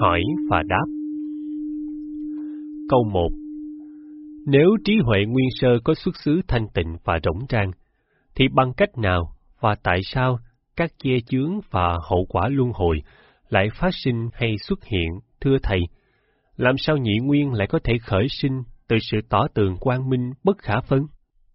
Hỏi và đáp. Câu 1. Nếu trí huệ nguyên sơ có xuất xứ thanh tịnh và rỗng rang, thì bằng cách nào và tại sao các che chướng và hậu quả luân hồi lại phát sinh hay xuất hiện, thưa Thầy? Làm sao nhị nguyên lại có thể khởi sinh từ sự tỏ tường quang minh bất khả phân?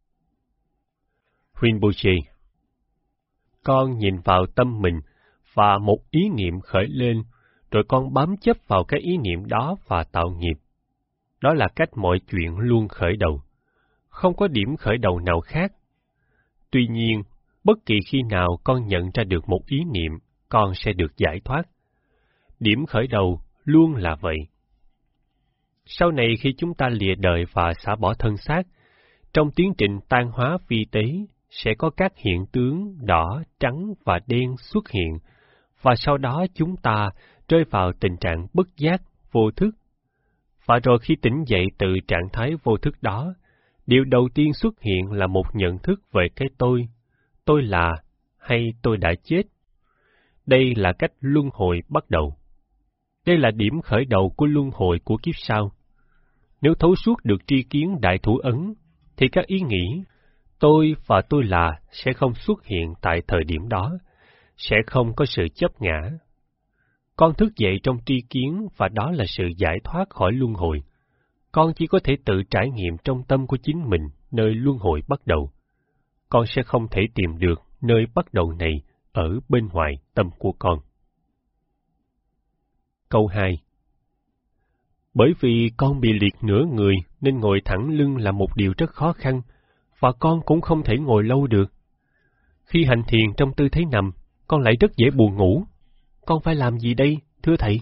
Rinpoche: Con nhìn vào tâm mình và một ý niệm khởi lên, rồi con bám chấp vào cái ý niệm đó và tạo nghiệp. Đó là cách mọi chuyện luôn khởi đầu. Không có điểm khởi đầu nào khác. Tuy nhiên, bất kỳ khi nào con nhận ra được một ý niệm, con sẽ được giải thoát. Điểm khởi đầu luôn là vậy. Sau này khi chúng ta lìa đời và xả bỏ thân xác, trong tiến trình tan hóa vi tế sẽ có các hiện tướng đỏ, trắng và đen xuất hiện, và sau đó chúng ta rơi vào tình trạng bất giác, vô thức. Và rồi khi tỉnh dậy từ trạng thái vô thức đó, điều đầu tiên xuất hiện là một nhận thức về cái tôi là hay tôi đã chết. Đây là cách luân hồi bắt đầu. Đây là điểm khởi đầu của luân hồi của kiếp sau. Nếu thấu suốt được tri kiến đại thủ ấn, thì các ý nghĩ tôi và tôi là sẽ không xuất hiện tại thời điểm đó, sẽ không có sự chấp ngã. Con thức dậy trong tri kiến và đó là sự giải thoát khỏi luân hồi. Con chỉ có thể tự trải nghiệm trong tâm của chính mình nơi luân hồi bắt đầu. Con sẽ không thể tìm được nơi bắt đầu này ở bên ngoài tâm của con. Câu 2. Bởi vì con bị liệt nửa người nên ngồi thẳng lưng là một điều rất khó khăn, và con cũng không thể ngồi lâu được. Khi hành thiền trong tư thế nằm, con lại rất dễ buồn ngủ. Con phải làm gì đây, thưa Thầy?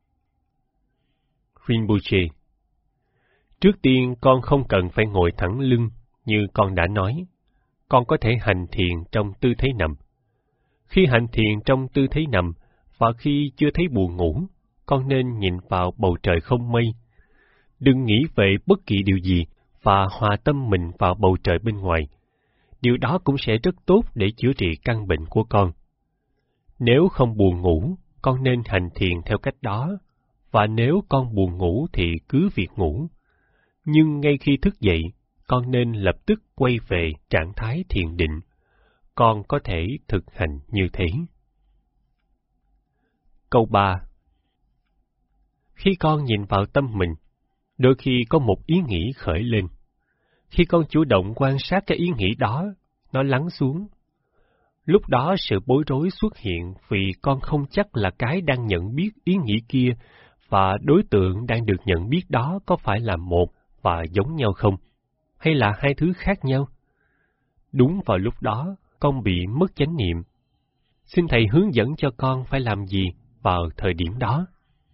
Rinpoche: Trước tiên con không cần phải ngồi thẳng lưng, như con đã nói. Con có thể hành thiền trong tư thế nằm. Khi hành thiền trong tư thế nằm, và khi chưa thấy buồn ngủ, con nên nhìn vào bầu trời không mây. Đừng nghĩ về bất kỳ điều gì và hòa tâm mình vào bầu trời bên ngoài. Điều đó cũng sẽ rất tốt để chữa trị căn bệnh của con. Nếu không buồn ngủ, con nên hành thiền theo cách đó, và nếu con buồn ngủ thì cứ việc ngủ. Nhưng ngay khi thức dậy, con nên lập tức quay về trạng thái thiền định. Con có thể thực hành như thế. Câu 3. Khi con nhìn vào tâm mình, đôi khi có một ý nghĩ khởi lên. Khi con chủ động quan sát cái ý nghĩ đó, nó lắng xuống. Lúc đó sự bối rối xuất hiện vì con không chắc là cái đang nhận biết ý nghĩ kia và đối tượng đang được nhận biết đó có phải là một và giống nhau không, hay là hai thứ khác nhau. Đúng vào lúc đó, con bị mất chánh niệm. Xin Thầy hướng dẫn cho con phải làm gì vào thời điểm đó.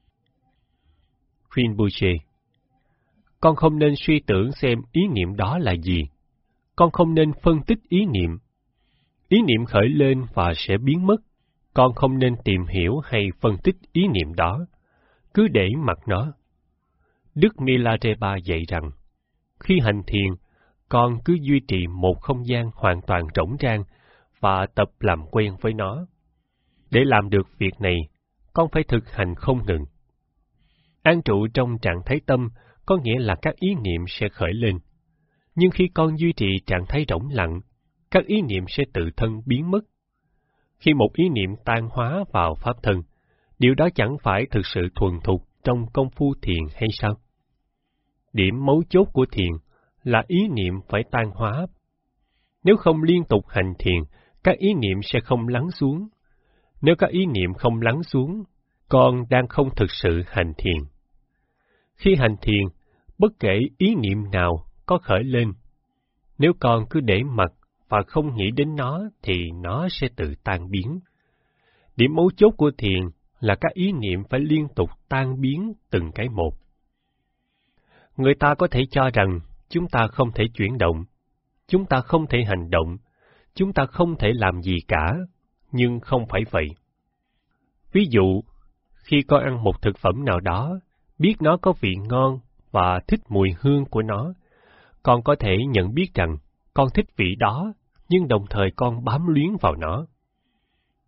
Rinpoche: Con không nên suy tưởng xem ý niệm đó là gì. Con không nên phân tích ý niệm. Ý niệm khởi lên và sẽ biến mất. Con không nên tìm hiểu hay phân tích ý niệm đó. Cứ để mặc nó. Đức Milarepa dạy rằng, khi hành thiền, con cứ duy trì một không gian hoàn toàn rỗng rang và tập làm quen với nó. Để làm được việc này, con phải thực hành không ngừng. An trụ trong trạng thái tâm có nghĩa là các ý niệm sẽ khởi lên. Nhưng khi con duy trì trạng thái rỗng lặng, các ý niệm sẽ tự thân biến mất. Khi một ý niệm tan hóa vào pháp thân, điều đó chẳng phải thực sự thuần thục trong công phu thiền hay sao? Điểm mấu chốt của thiền là ý niệm phải tan hóa. Nếu không liên tục hành thiền, các ý niệm sẽ không lắng xuống. Nếu các ý niệm không lắng xuống, con đang không thực sự hành thiền. Khi hành thiền, bất kể ý niệm nào có khởi lên, nếu con cứ để mặc và không nghĩ đến nó thì nó sẽ tự tan biến. Điểm mấu chốt của thiền là các ý niệm phải liên tục tan biến từng cái một. Người ta có thể cho rằng chúng ta không thể chuyển động, chúng ta không thể hành động, chúng ta không thể làm gì cả, nhưng không phải vậy. Ví dụ, khi con ăn một thực phẩm nào đó, biết nó có vị ngon và thích mùi hương của nó, con có thể nhận biết rằng con thích vị đó, nhưng đồng thời con bám luyến vào nó.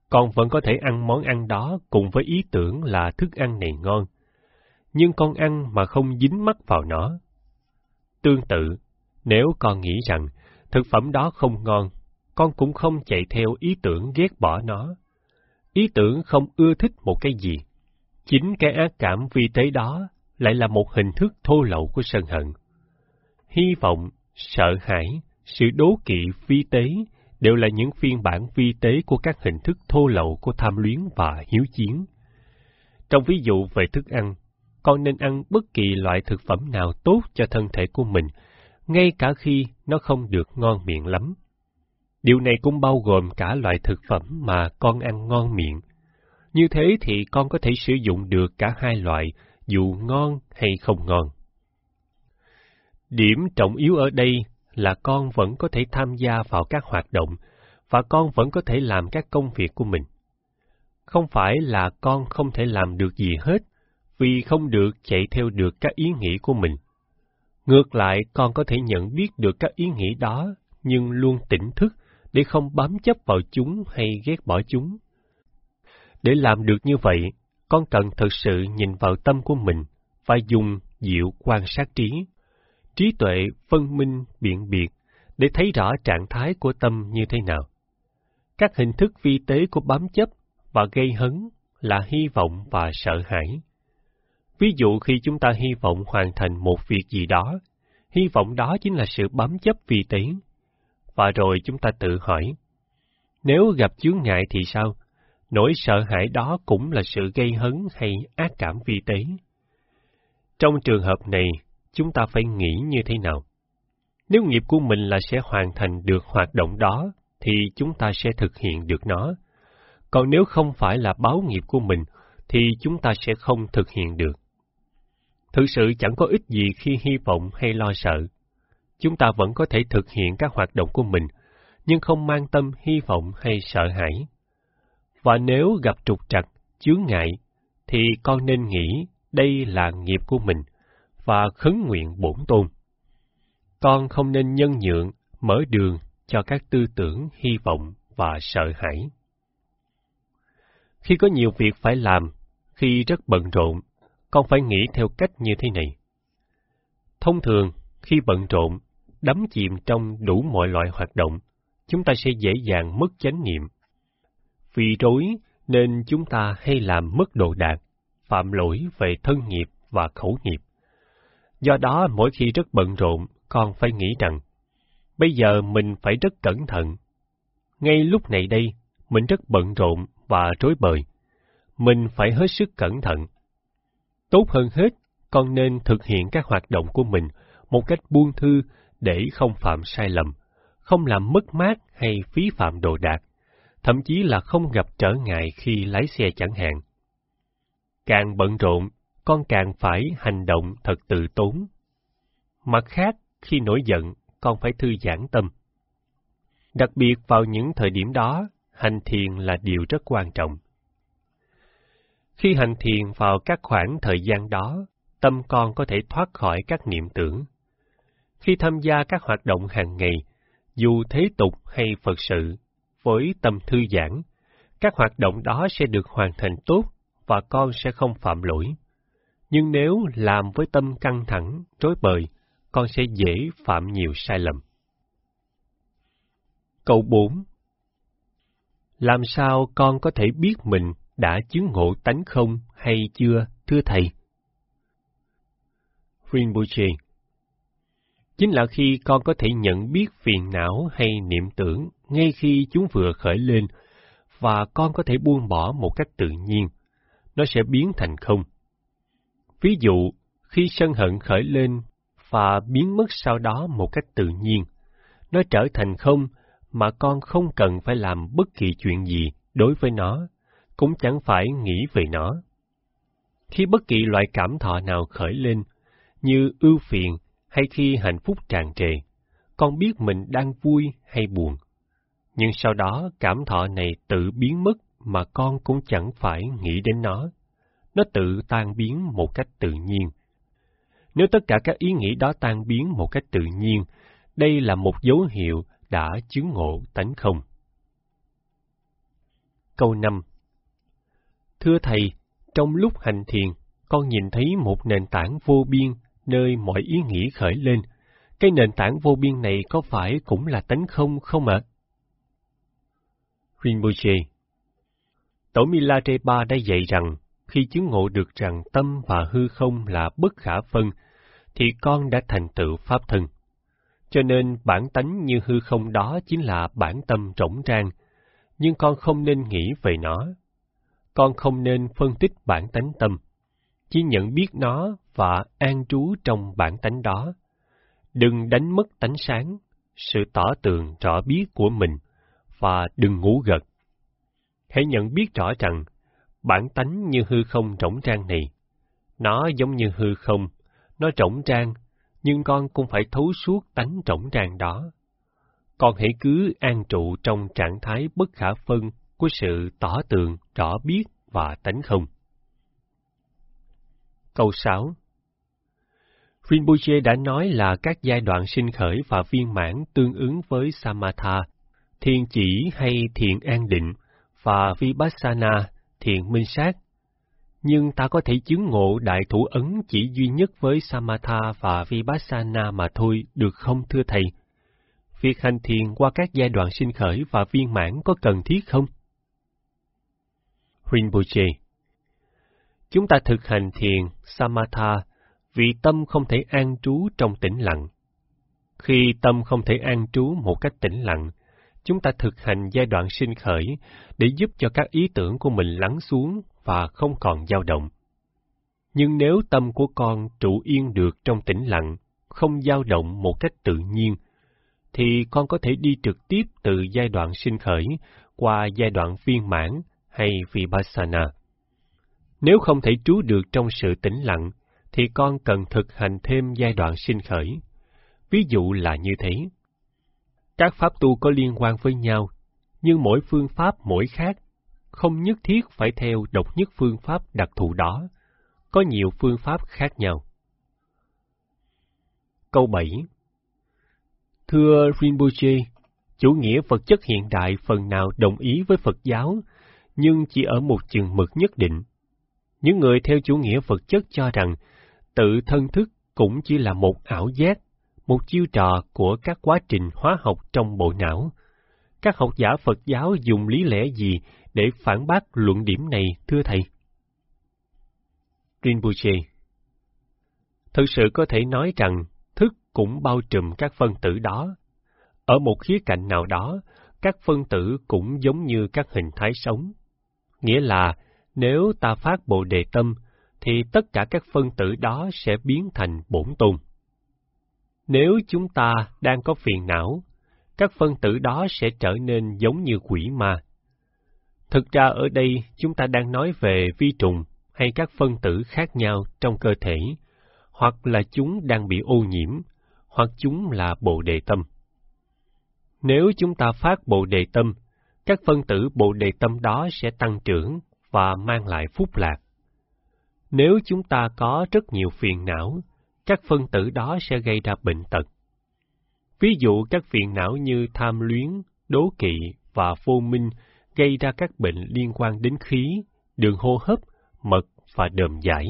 con vẫn có thể ăn món ăn đó cùng với ý tưởng là thức ăn này ngon, nhưng con ăn mà không dính mắc vào nó. Tương tự, nếu con nghĩ rằng thực phẩm đó không ngon, con cũng không chạy theo ý tưởng ghét bỏ nó. Ý tưởng không ưa thích một cái gì, chính cái ác cảm vi tế đó lại là một hình thức thô lậu của sân hận. Hy vọng, sợ hãi, sự đố kỵ vi tế đều là những phiên bản vi tế của các hình thức thô lậu của tham luyến và hiếu chiến. Trong ví dụ về thức ăn, con nên ăn bất kỳ loại thực phẩm nào tốt cho thân thể của mình, ngay cả khi nó không được ngon miệng lắm. Điều này cũng bao gồm cả loại thực phẩm mà con ăn ngon miệng. Như thế thì con có thể sử dụng được cả hai loại, dù ngon hay không ngon. Điểm trọng yếu ở đây là con vẫn có thể tham gia vào các hoạt động, và con vẫn có thể làm các công việc của mình. Không phải là con không thể làm được gì hết, vì không được chạy theo được các ý nghĩ của mình. Ngược lại, con có thể nhận biết được các ý nghĩ đó, nhưng luôn tỉnh thức để không bám chấp vào chúng hay ghét bỏ chúng. Để làm được như vậy, con cần thực sự nhìn vào tâm của mình và dùng diệu quan sát trí tuệ phân minh biện biệt để thấy rõ trạng thái của tâm như thế nào. Các hình thức vi tế của bám chấp và gây hấn là hy vọng và sợ hãi. Ví dụ khi chúng ta hy vọng hoàn thành một việc gì đó, hy vọng đó chính là sự bám chấp vi tế. Và rồi chúng ta tự hỏi, nếu gặp chướng ngại thì sao? Nỗi sợ hãi đó cũng là sự gây hấn hay ác cảm vi tế. Trong trường hợp này, chúng ta phải nghĩ như thế nào? Nếu nghiệp của mình là sẽ hoàn thành được hoạt động đó, thì chúng ta sẽ thực hiện được nó. Còn nếu không phải là báo nghiệp của mình, thì chúng ta sẽ không thực hiện được. Thực sự chẳng có ích gì khi hy vọng hay lo sợ. Chúng ta vẫn có thể thực hiện các hoạt động của mình, nhưng không mang tâm hy vọng hay sợ hãi. Và nếu gặp trục trặc, chướng ngại, thì con nên nghĩ đây là nghiệp của mình, và khấn nguyện bổn tôn. Con không nên nhân nhượng, mở đường cho các tư tưởng, hy vọng và sợ hãi. Khi có nhiều việc phải làm, khi rất bận rộn, con phải nghĩ theo cách như thế này. Thông thường, khi bận rộn, đắm chìm trong đủ mọi loại hoạt động, chúng ta sẽ dễ dàng mất chánh niệm. Vì rối nên chúng ta hay làm mất đồ đạc, phạm lỗi về thân nghiệp và khẩu nghiệp. Do đó, mỗi khi rất bận rộn, con phải nghĩ rằng, bây giờ mình phải rất cẩn thận. Ngay lúc này đây, mình rất bận rộn và rối bời. Mình phải hết sức cẩn thận. Tốt hơn hết, con nên thực hiện các hoạt động của mình một cách buông thư để không phạm sai lầm, không làm mất mát hay phí phạm đồ đạc, thậm chí là không gặp trở ngại khi lái xe chẳng hạn. Càng bận rộn, con càng phải hành động thật từ tốn. Mặt khác, khi nổi giận, con phải thư giãn tâm. Đặc biệt vào những thời điểm đó, hành thiền là điều rất quan trọng. Khi hành thiền vào các khoảng thời gian đó, tâm con có thể thoát khỏi các niệm tưởng. Khi tham gia các hoạt động hàng ngày, dù thế tục hay Phật sự, với tâm thư giãn, các hoạt động đó sẽ được hoàn thành tốt và con sẽ không phạm lỗi. Nhưng nếu làm với tâm căng thẳng, rối bời, con sẽ dễ phạm nhiều sai lầm. Câu 4. Làm sao con có thể biết mình đã chứng ngộ tánh không hay chưa, thưa Thầy? Rinpoche: chính là khi con có thể nhận biết phiền não hay niệm tưởng ngay khi chúng vừa khởi lên, và con có thể buông bỏ một cách tự nhiên, nó sẽ biến thành không. Ví dụ, khi sân hận khởi lên và biến mất sau đó một cách tự nhiên, nó trở thành không mà con không cần phải làm bất kỳ chuyện gì đối với nó, cũng chẳng phải nghĩ về nó. Khi bất kỳ loại cảm thọ nào khởi lên, như ưu phiền hay khi hạnh phúc tràn trề, con biết mình đang vui hay buồn. Nhưng sau đó cảm thọ này tự biến mất mà con cũng chẳng phải nghĩ đến nó. Nó tự tan biến một cách tự nhiên. Nếu tất cả các ý nghĩ đó tan biến một cách tự nhiên, đây là một dấu hiệu đã chứng ngộ tánh không. Câu 5. Thưa Thầy, trong lúc hành thiền, con nhìn thấy một nền tảng vô biên nơi mọi ý nghĩ khởi lên. Cái nền tảng vô biên này có phải cũng là tánh không không ạ? Rinpoche: Tổ Milarepa đã dạy rằng, khi chứng ngộ được rằng tâm và hư không là bất khả phân, thì con đã thành tựu pháp thân. Cho nên bản tánh như hư không đó chính là bản tâm rỗng rang, nhưng con không nên nghĩ về nó. Con không nên phân tích bản tánh tâm, chỉ nhận biết nó và an trú trong bản tánh đó. Đừng đánh mất tánh sáng, sự tỏ tường rõ biết của mình, và đừng ngủ gật. Hãy nhận biết rõ rằng, bản tánh như hư không rỗng rang này, nó giống như hư không, nó rỗng rang, nhưng con cũng phải thấu suốt tánh rỗng rang đó. Con hãy cứ an trụ trong trạng thái bất khả phân của sự tỏ tường, rõ biết và tánh không. Câu 6. Rinpoche đã nói là các giai đoạn sinh khởi và viên mãn tương ứng với Samatha, thiền chỉ hay thiền an định, và Vipassana, thiền minh sát. Nhưng ta có thể chứng ngộ đại thủ ấn chỉ duy nhất với Samatha và Vipassana mà thôi, được không thưa Thầy? Việc hành thiền qua các giai đoạn sinh khởi và viên mãn có cần thiết không? Rinpoche: Chúng ta thực hành thiền Samatha vì tâm không thể an trú trong tĩnh lặng. Khi tâm không thể an trú một cách tĩnh lặng, chúng ta thực hành giai đoạn sinh khởi để giúp cho các ý tưởng của mình lắng xuống và không còn dao động. Nhưng nếu tâm của con trụ yên được trong tĩnh lặng, không dao động một cách tự nhiên, thì con có thể đi trực tiếp từ giai đoạn sinh khởi qua giai đoạn viên mãn hay Vipassana. Nếu không thể trú được trong sự tĩnh lặng, thì con cần thực hành thêm giai đoạn sinh khởi. Ví dụ là như thế. Các pháp tu có liên quan với nhau, nhưng mỗi phương pháp mỗi khác, không nhất thiết phải theo độc nhất phương pháp đặc thù đó. Có nhiều phương pháp khác nhau. Câu 7. Thưa Rinpoche, chủ nghĩa vật chất hiện đại phần nào đồng ý với Phật giáo, nhưng chỉ ở một chừng mực nhất định. Những người theo chủ nghĩa vật chất cho rằng tự thân thức cũng chỉ là một ảo giác, một chiêu trò của các quá trình hóa học trong bộ não. Các học giả Phật giáo dùng lý lẽ gì để phản bác luận điểm này, thưa Thầy? Rinpoche: Thực sự có thể nói rằng thức cũng bao trùm các phân tử đó. Ở một khía cạnh nào đó, các phân tử cũng giống như các hình thái sống. Nghĩa là, nếu ta phát Bồ Đề tâm, thì tất cả các phân tử đó sẽ biến thành bổn tôn. Nếu chúng ta đang có phiền não, các phân tử đó sẽ trở nên giống như quỷ ma. Thực ra ở đây chúng ta đang nói về vi trùng hay các phân tử khác nhau trong cơ thể, hoặc là chúng đang bị ô nhiễm, hoặc chúng là Bồ Đề tâm. Nếu chúng ta phát Bồ Đề tâm, các phân tử Bồ Đề tâm đó sẽ tăng trưởng và mang lại phúc lạc. Nếu chúng ta có rất nhiều phiền não, các phân tử đó sẽ gây ra bệnh tật. Ví dụ các phiền não như tham luyến, đố kỵ và vô minh gây ra các bệnh liên quan đến khí, đường hô hấp, mật và đờm giải.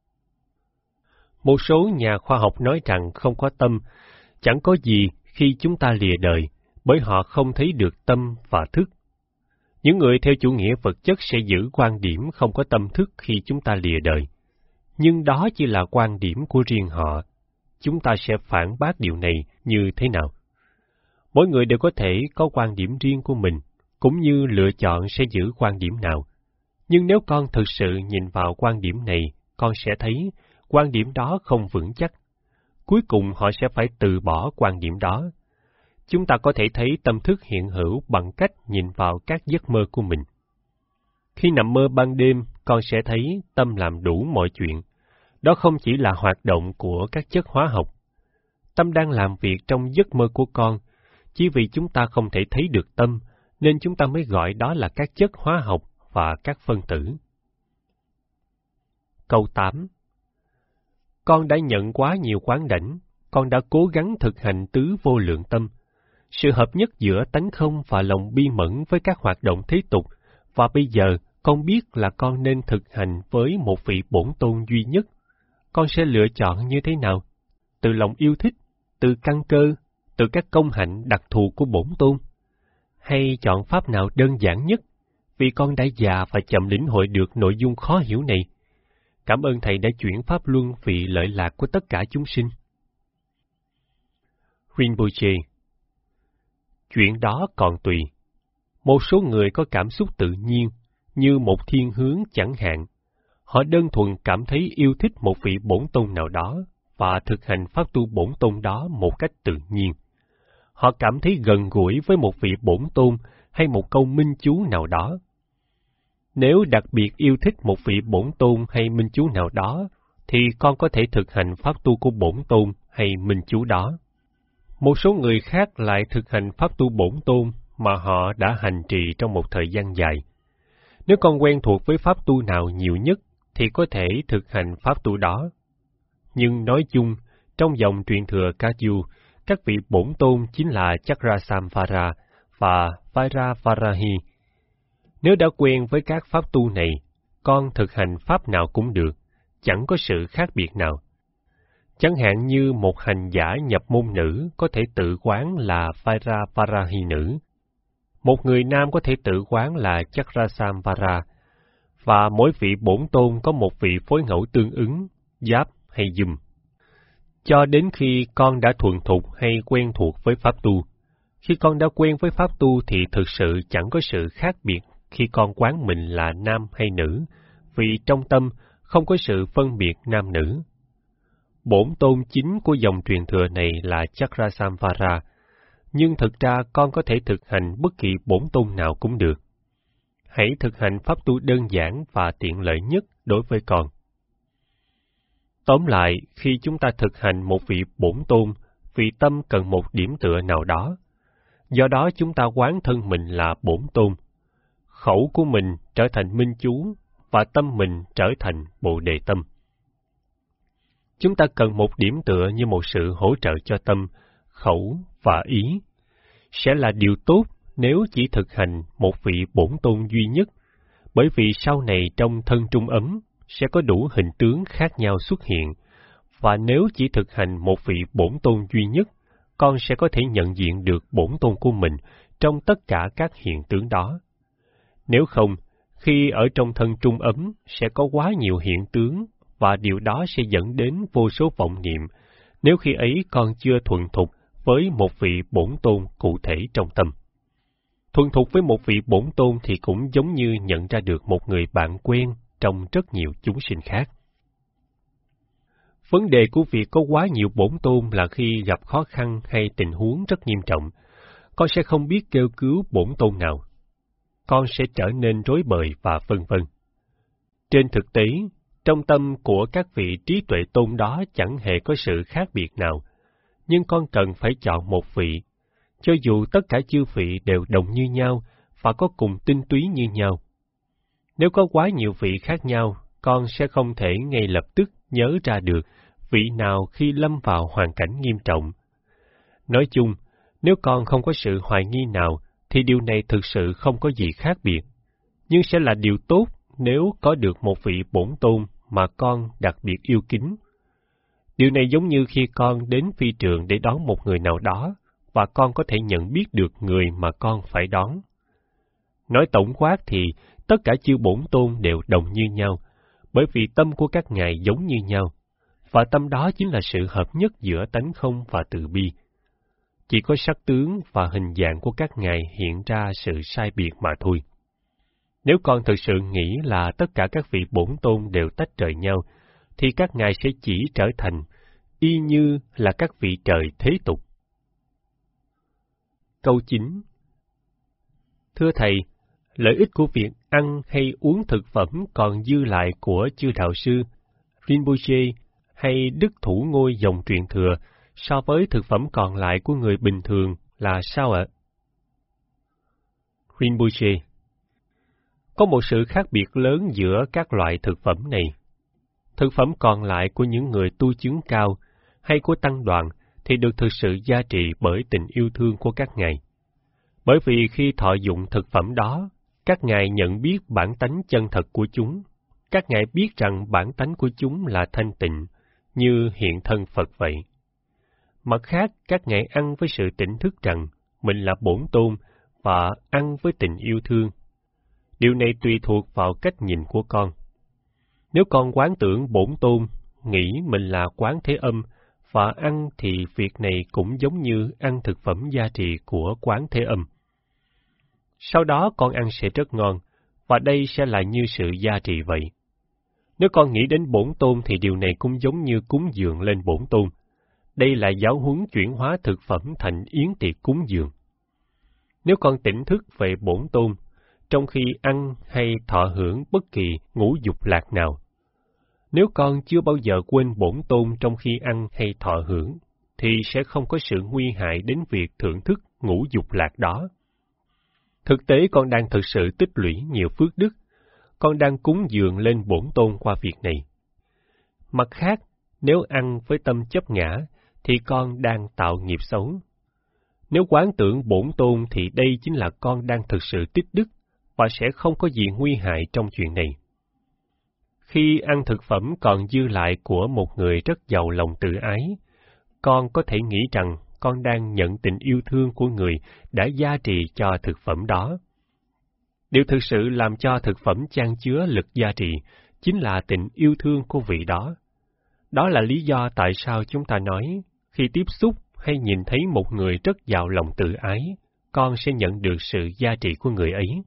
Một số nhà khoa học nói rằng không có tâm, chẳng có gì khi chúng ta lìa đời, bởi họ không thấy được tâm và thức. Những người theo chủ nghĩa vật chất sẽ giữ quan điểm không có tâm thức khi chúng ta lìa đời. Nhưng đó chỉ là quan điểm của riêng họ. Chúng ta sẽ phản bác điều này như thế nào? Mỗi người đều có thể có quan điểm riêng của mình, cũng như lựa chọn sẽ giữ quan điểm nào. Nhưng nếu con thực sự nhìn vào quan điểm này, con sẽ thấy quan điểm đó không vững chắc. Cuối cùng họ sẽ phải từ bỏ quan điểm đó. Chúng ta có thể thấy tâm thức hiện hữu bằng cách nhìn vào các giấc mơ của mình. Khi nằm mơ ban đêm, con sẽ thấy tâm làm đủ mọi chuyện. Đó không chỉ là hoạt động của các chất hóa học. Tâm đang làm việc trong giấc mơ của con. Chỉ vì chúng ta không thể thấy được tâm, nên chúng ta mới gọi đó là các chất hóa học và các phân tử. Câu 8. Con đã nhận quá nhiều quán đảnh, con đã cố gắng thực hành tứ vô lượng tâm. Sự hợp nhất giữa tánh không và lòng bi mẫn với các hoạt động thế tục Và bây giờ, con biết là con nên thực hành với một vị bổn tôn duy nhất. Con sẽ lựa chọn như thế nào? Từ lòng yêu thích, từ căn cơ, từ các công hạnh đặc thù của bổn tôn? Hay chọn pháp nào đơn giản nhất, vì con đã già và chậm lĩnh hội được nội dung khó hiểu này? Cảm ơn Thầy đã chuyển pháp luân vì lợi lạc của tất cả chúng sinh. Rinpoche: chuyện đó còn tùy. Một số người có cảm xúc tự nhiên, như một thiên hướng chẳng hạn. Họ đơn thuần cảm thấy yêu thích một vị bổn tôn nào đó và thực hành pháp tu bổn tôn đó một cách tự nhiên. Họ cảm thấy gần gũi với một vị bổn tôn hay một câu minh chú nào đó. Nếu đặc biệt yêu thích một vị bổn tôn hay minh chú nào đó, thì con có thể thực hành pháp tu của bổn tôn hay minh chú đó. Một số người khác lại thực hành pháp tu bổn tôn mà họ đã hành trì trong một thời gian dài. Nếu con quen thuộc với pháp tu nào nhiều nhất, thì có thể thực hành pháp tu đó. Nhưng nói chung, trong dòng truyền thừa Kagyu, các vị bổn tôn chính là Chakrasamvara và Vairavarahi. Nếu đã quen với các pháp tu này, con thực hành pháp nào cũng được, chẳng có sự khác biệt nào. Chẳng hạn như một hành giả nhập môn nữ có thể tự quán là Vairavarahi nữ. Một người nam có thể tự quán là Chakrasamvara, và mỗi vị bổn tôn có một vị phối ngẫu tương ứng, giáp hay dùm. Cho đến khi con đã thuần thục hay quen thuộc với pháp tu. Khi con đã quen với pháp tu thì thực sự chẳng có sự khác biệt khi con quán mình là nam hay nữ, vì trong tâm không có sự phân biệt nam nữ. Bổn tôn chính của dòng truyền thừa này là Chakrasamvara, nhưng thực ra con có thể thực hành bất kỳ bổn tôn nào cũng được. Hãy thực hành pháp tu đơn giản và tiện lợi nhất đối với con. Tóm lại, khi chúng ta thực hành một vị bổn tôn, vì tâm cần một điểm tựa nào đó. Do đó chúng ta quán thân mình là bổn tôn. Khẩu của mình trở thành minh chú, và tâm mình trở thành bồ đề tâm. Chúng ta cần một điểm tựa như một sự hỗ trợ cho tâm, khẩu và ý. Sẽ là điều tốt nếu chỉ thực hành một vị bổn tôn duy nhất, bởi vì sau này trong thân trung ấm sẽ có đủ hình tướng khác nhau xuất hiện, và nếu chỉ thực hành một vị bổn tôn duy nhất, con sẽ có thể nhận diện được bổn tôn của mình trong tất cả các hiện tướng đó. Nếu không, khi ở trong thân trung ấm sẽ có quá nhiều hiện tướng, và điều đó sẽ dẫn đến vô số vọng niệm, nếu khi ấy con chưa thuần thục với một vị bổn tôn cụ thể trong tâm. Thuần thục với một vị bổn tôn thì cũng giống như nhận ra được một người bạn quen trong rất nhiều chúng sinh khác. Vấn đề của việc có quá nhiều bổn tôn là khi gặp khó khăn hay tình huống rất nghiêm trọng, con sẽ không biết kêu cứu bổn tôn nào. Con sẽ trở nên rối bời và vân vân. Trên thực tế, trong tâm của các vị trí tuệ tôn đó chẳng hề có sự khác biệt nào, nhưng con cần phải chọn một vị, cho dù tất cả chư vị đều đồng như nhau và có cùng tinh túy như nhau. Nếu có quá nhiều vị khác nhau, con sẽ không thể ngay lập tức nhớ ra được vị nào khi lâm vào hoàn cảnh nghiêm trọng. Nói chung, nếu con không có sự hoài nghi nào, thì điều này thực sự không có gì khác biệt, nhưng sẽ là điều tốt nếu có được một vị bổn tôn mà con đặc biệt yêu kính. Điều này giống như khi con đến phi trường để đón một người nào đó, và con có thể nhận biết được người mà con phải đón. Nói tổng quát thì tất cả chư bổn tôn đều đồng như nhau, bởi vì tâm của các ngài giống như nhau, và tâm đó chính là sự hợp nhất giữa tánh không và từ bi. Chỉ có sắc tướng và hình dạng của các ngài hiện ra sự sai biệt mà thôi. Nếu con thực sự nghĩ là tất cả các vị bổn tôn đều tách rời nhau, thì các ngài sẽ chỉ trở thành y như là các vị trời thế tục. Câu 9. Thưa Thầy, lợi ích của việc ăn hay uống thực phẩm còn dư lại của chư đạo sư, Rinpoche hay Đức Thủ Ngôi dòng truyền thừa so với thực phẩm còn lại của người bình thường là sao ạ? Rinpoche: có một sự khác biệt lớn giữa các loại thực phẩm này. Thực phẩm còn lại của những người tu chứng cao hay của tăng đoàn thì được thực sự gia trị bởi tình yêu thương của các ngài. Bởi vì khi thọ dụng thực phẩm đó, Các ngài nhận biết bản tánh chân thật của chúng. Các ngài biết rằng bản tánh của chúng là thanh tịnh, như hiện thân Phật vậy. Mặt khác, các ngài ăn với sự tỉnh thức rằng mình là bổn tôn và ăn với tình yêu thương. Điều này tùy thuộc vào cách nhìn của con. Nếu con quán tưởng bổn tôn, nghĩ mình là Quán Thế Âm, và ăn thì việc này cũng giống như ăn thực phẩm gia trì của Quán Thế Âm. Sau đó con ăn sẽ rất ngon, và đây sẽ là như sự gia trì vậy. Nếu con nghĩ đến bổn tôn thì điều này cũng giống như cúng dường lên bổn tôn. Đây là giáo huấn chuyển hóa thực phẩm thành yến tiệc cúng dường. Nếu con tỉnh thức về bổn tôn, trong khi ăn hay thọ hưởng bất kỳ ngũ dục lạc nào, nếu con chưa bao giờ quên bổn tôn trong khi ăn hay thọ hưởng, thì sẽ không có sự nguy hại đến việc thưởng thức ngũ dục lạc đó. Thực tế con đang thực sự tích lũy nhiều phước đức, con đang cúng dường lên bổn tôn qua việc này. Mặt khác, nếu ăn với tâm chấp ngã, thì con đang tạo nghiệp xấu. Nếu quán tưởng bổn tôn thì đây chính là con đang thực sự tích đức, và sẽ không có gì nguy hại trong chuyện này. Khi ăn thực phẩm còn dư lại của một người rất giàu lòng tự ái, con có thể nghĩ rằng con đang nhận tình yêu thương của người đã gia trì cho thực phẩm đó. Điều thực sự làm cho thực phẩm chan chứa lực gia trì chính là tình yêu thương của vị đó. Đó là lý do tại sao chúng ta nói, khi tiếp xúc hay nhìn thấy một người rất giàu lòng tự ái, con sẽ nhận được sự gia trì của người ấy.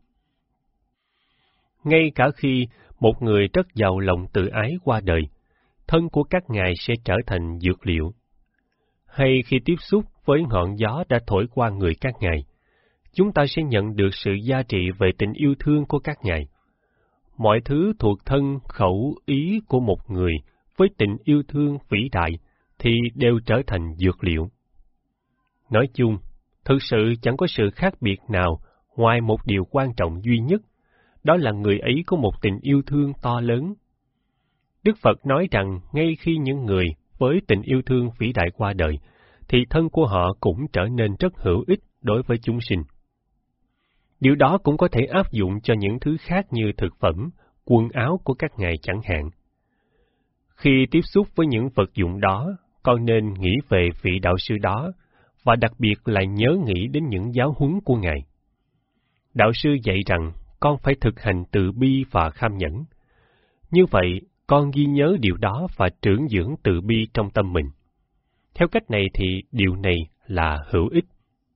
Ngay cả khi một người rất giàu lòng tự ái qua đời, thân của các ngài sẽ trở thành dược liệu. Hay khi tiếp xúc với ngọn gió đã thổi qua người các ngài, chúng ta sẽ nhận được sự gia trị về tình yêu thương của các ngài. Mọi thứ thuộc thân, khẩu, ý của một người với tình yêu thương vĩ đại thì đều trở thành dược liệu. Nói chung, thực sự chẳng có sự khác biệt nào ngoài một điều quan trọng duy nhất, đó là người ấy có một tình yêu thương to lớn. Đức Phật nói rằng ngay khi những người với tình yêu thương vĩ đại qua đời, thì thân của họ cũng trở nên rất hữu ích đối với chúng sinh. Điều đó cũng có thể áp dụng cho những thứ khác như thực phẩm, quần áo của các ngài chẳng hạn. Khi tiếp xúc với những vật dụng đó, con nên nghĩ về vị đạo sư đó, và đặc biệt là nhớ nghĩ đến những giáo huấn của ngài. Đạo sư dạy rằng con phải thực hành từ bi và kham nhẫn. Như vậy, con ghi nhớ điều đó và trưởng dưỡng từ bi trong tâm mình. Theo cách này thì điều này là hữu ích.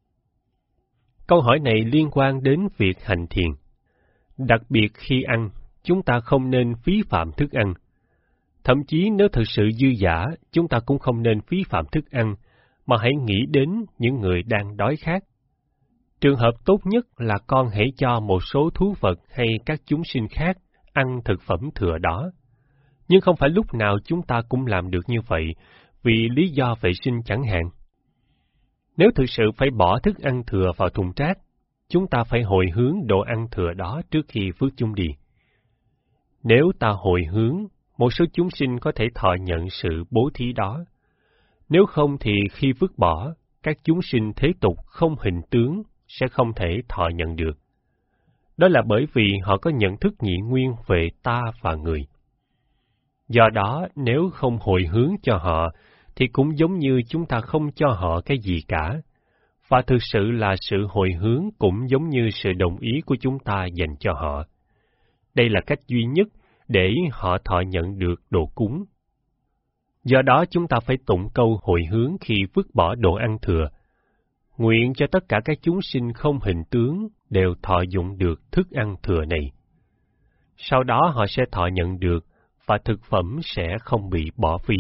Câu hỏi này liên quan đến việc hành thiền. Đặc biệt khi ăn, chúng ta không nên phí phạm thức ăn. Thậm chí nếu thực sự dư dả, chúng ta cũng không nên phí phạm thức ăn, mà hãy nghĩ đến những người đang đói khát. Trường hợp tốt nhất là con hãy cho một số thú vật hay các chúng sinh khác ăn thực phẩm thừa đó. Nhưng không phải lúc nào chúng ta cũng làm được như vậy, vì lý do vệ sinh chẳng hạn. Nếu thực sự phải bỏ thức ăn thừa vào thùng rác, chúng ta phải hồi hướng đồ ăn thừa đó trước khi vứt chúng đi. Nếu ta hồi hướng, một số chúng sinh có thể thọ nhận sự bố thí đó. Nếu không thì khi vứt bỏ, các chúng sinh thế tục không hình tướng sẽ không thể thọ nhận được. Đó là bởi vì họ có nhận thức nhị nguyên về ta và người. Do đó, nếu không hồi hướng cho họ, thì cũng giống như chúng ta không cho họ cái gì cả. Và thực sự là sự hồi hướng cũng giống như sự đồng ý của chúng ta dành cho họ. Đây là cách duy nhất để họ thọ nhận được đồ cúng. Do đó chúng ta phải tụng câu hồi hướng khi vứt bỏ đồ ăn thừa. Nguyện cho tất cả các chúng sinh không hình tướng đều thọ dụng được thức ăn thừa này. Sau đó họ sẽ thọ nhận được và thực phẩm sẽ không bị bỏ phí.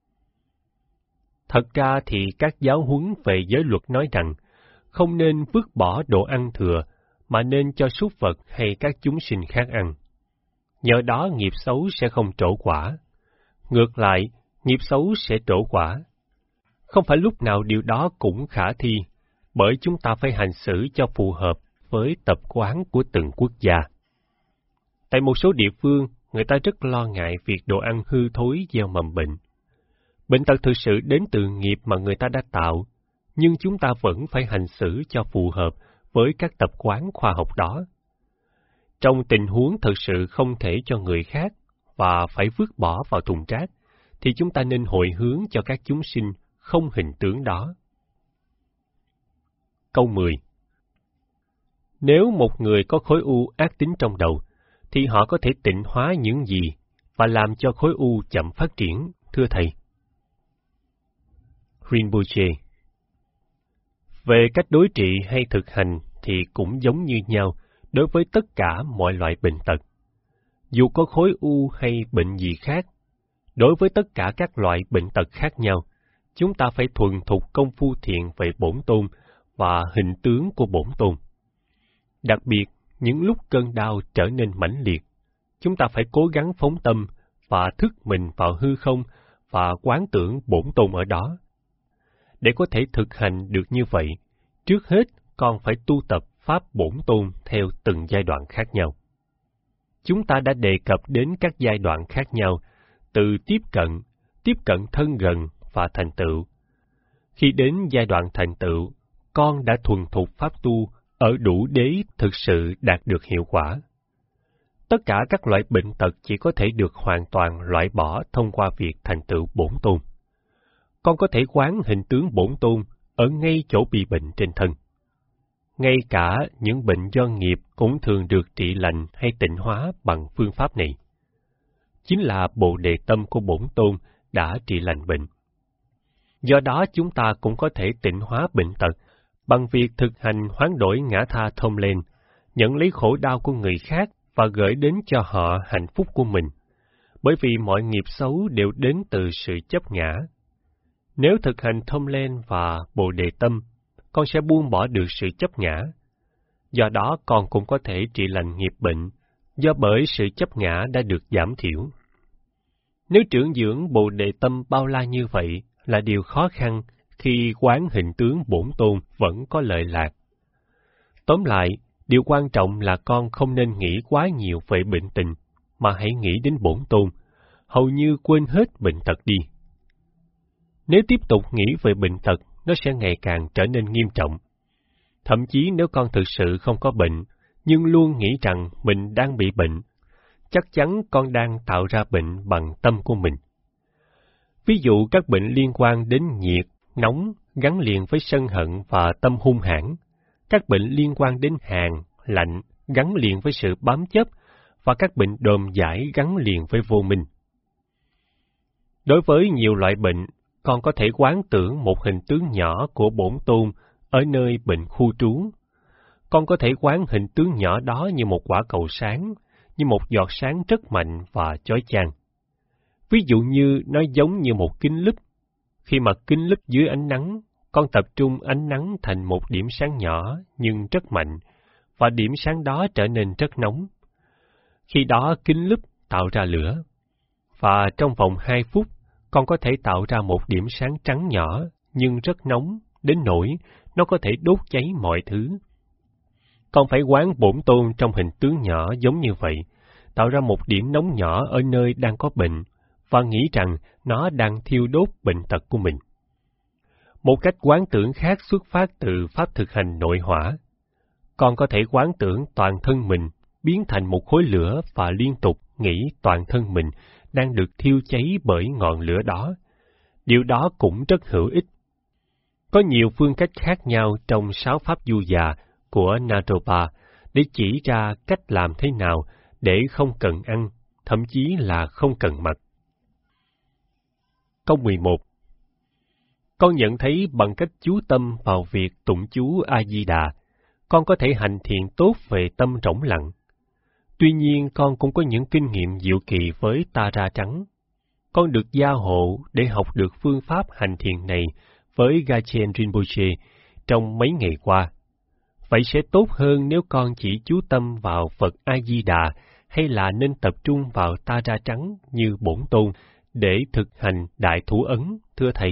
Thật ra thì các giáo huấn về giới luật nói rằng không nên vứt bỏ đồ ăn thừa mà nên cho súc vật hay các chúng sinh khác ăn. Nhờ đó nghiệp xấu sẽ không trổ quả. Ngược lại, nghiệp xấu sẽ trổ quả. Không phải lúc nào điều đó cũng khả thi, bởi chúng ta phải hành xử cho phù hợp với tập quán của từng quốc gia. Tại một số địa phương, người ta rất lo ngại việc đồ ăn hư thối gieo mầm bệnh. Bệnh tật thực sự đến từ nghiệp mà người ta đã tạo, nhưng chúng ta vẫn phải hành xử cho phù hợp với các tập quán khoa học đó. Trong tình huống thực sự không thể cho người khác và phải vứt bỏ vào thùng rác, thì chúng ta nên hồi hướng cho các chúng sinh không hình tướng đó. Câu 10. Nếu một người có khối u ác tính trong đầu, thì họ có thể tịnh hóa những gì và làm cho khối u chậm phát triển, thưa Thầy? Rinpoche. Về cách đối trị hay thực hành thì cũng giống như nhau đối với tất cả mọi loại bệnh tật. Dù có khối u hay bệnh gì khác, đối với tất cả các loại bệnh tật khác nhau, chúng ta phải thuần thục công phu thiện về bổn tôn và hình tướng của bổn tôn. Đặc biệt, những lúc cơn đau trở nên mãnh liệt, chúng ta phải cố gắng phóng tâm và thức mình vào hư không và quán tưởng bổn tôn ở đó. Để có thể thực hành được như vậy, trước hết con phải tu tập pháp bổn tôn theo từng giai đoạn khác nhau. Chúng ta đã đề cập đến các giai đoạn khác nhau, từ tiếp cận thân gần và thành tựu. Khi đến giai đoạn thành tựu, con đã thuần thục pháp tu ở đủ để thực sự đạt được hiệu quả. Tất cả các loại bệnh tật chỉ có thể được hoàn toàn loại bỏ thông qua việc thành tựu bổn tôn. Con có thể quán hình tướng bổn tôn ở ngay chỗ bị bệnh trên thân. Ngay cả những bệnh do nghiệp cũng thường được trị lành hay tịnh hóa bằng phương pháp này. Chính là Bồ Đề tâm của bổn tôn đã trị lành bệnh. Do đó chúng ta cũng có thể tịnh hóa bệnh tật bằng việc thực hành hoán đổi ngã tha thông lên, nhận lấy khổ đau của người khác và gửi đến cho họ hạnh phúc của mình, bởi vì mọi nghiệp xấu đều đến từ sự chấp ngã. Nếu thực hành thông lên và Bồ Đề tâm, con sẽ buông bỏ được sự chấp ngã. Do đó con cũng có thể trị lành nghiệp bệnh, do bởi sự chấp ngã đã được giảm thiểu. Nếu trưởng dưỡng Bồ Đề tâm bao la như vậy là điều khó khăn khi quán hình tướng bổn tôn vẫn có lợi lạc. Tóm lại, điều quan trọng là con không nên nghĩ quá nhiều về bệnh tình, mà hãy nghĩ đến bổn tôn, hầu như quên hết bệnh tật đi. Nếu tiếp tục nghĩ về bệnh tật, nó sẽ ngày càng trở nên nghiêm trọng. Thậm chí nếu con thực sự không có bệnh, nhưng luôn nghĩ rằng mình đang bị bệnh, chắc chắn con đang tạo ra bệnh bằng tâm của mình. Ví dụ các bệnh liên quan đến nhiệt, nóng gắn liền với sân hận và tâm hung hãn, các bệnh liên quan đến hàn, lạnh gắn liền với sự bám chấp, và các bệnh đờm giải gắn liền với vô minh. Đối với nhiều loại bệnh, con có thể quán tưởng một hình tướng nhỏ của bổn tôn ở nơi bệnh khu trú. Con có thể quán hình tướng nhỏ đó như một quả cầu sáng, như một giọt sáng rất mạnh và chói chang. Ví dụ như nó giống như một kính lúp. Khi mà kính lúp dưới ánh nắng, con tập trung ánh nắng thành một điểm sáng nhỏ nhưng rất mạnh, và điểm sáng đó trở nên rất nóng. Khi đó kính lúp tạo ra lửa, và trong vòng 2 phút, con có thể tạo ra một điểm sáng trắng nhỏ nhưng rất nóng, đến nỗi nó có thể đốt cháy mọi thứ. Con phải quán bổn tôn trong hình tướng nhỏ giống như vậy, tạo ra một điểm nóng nhỏ ở nơi đang có bệnh, và nghĩ rằng nó đang thiêu đốt bệnh tật của mình. Một cách quán tưởng khác xuất phát từ pháp thực hành nội hỏa. Con có thể quán tưởng toàn thân mình biến thành một khối lửa và liên tục nghĩ toàn thân mình đang được thiêu cháy bởi ngọn lửa đó. Điều đó cũng rất hữu ích. Có nhiều phương cách khác nhau trong 6 pháp du già của Naropa để chỉ ra cách làm thế nào để không cần ăn, thậm chí là không cần mặc. Câu 11. Con nhận thấy bằng cách chú tâm vào việc tụng chú A-di-đà, con có thể hành thiện tốt về tâm rỗng lặng. Tuy nhiên, con cũng có những kinh nghiệm diệu kỳ với Tara trắng. Con được gia hộ để học được phương pháp hành thiện này với Gachen Rinpoche trong mấy ngày qua. Vậy sẽ tốt hơn nếu con chỉ chú tâm vào Phật A-di-đà, hay là nên tập trung vào Tara trắng như bổn tôn để thực hành đại thủ ấn, thưa Thầy?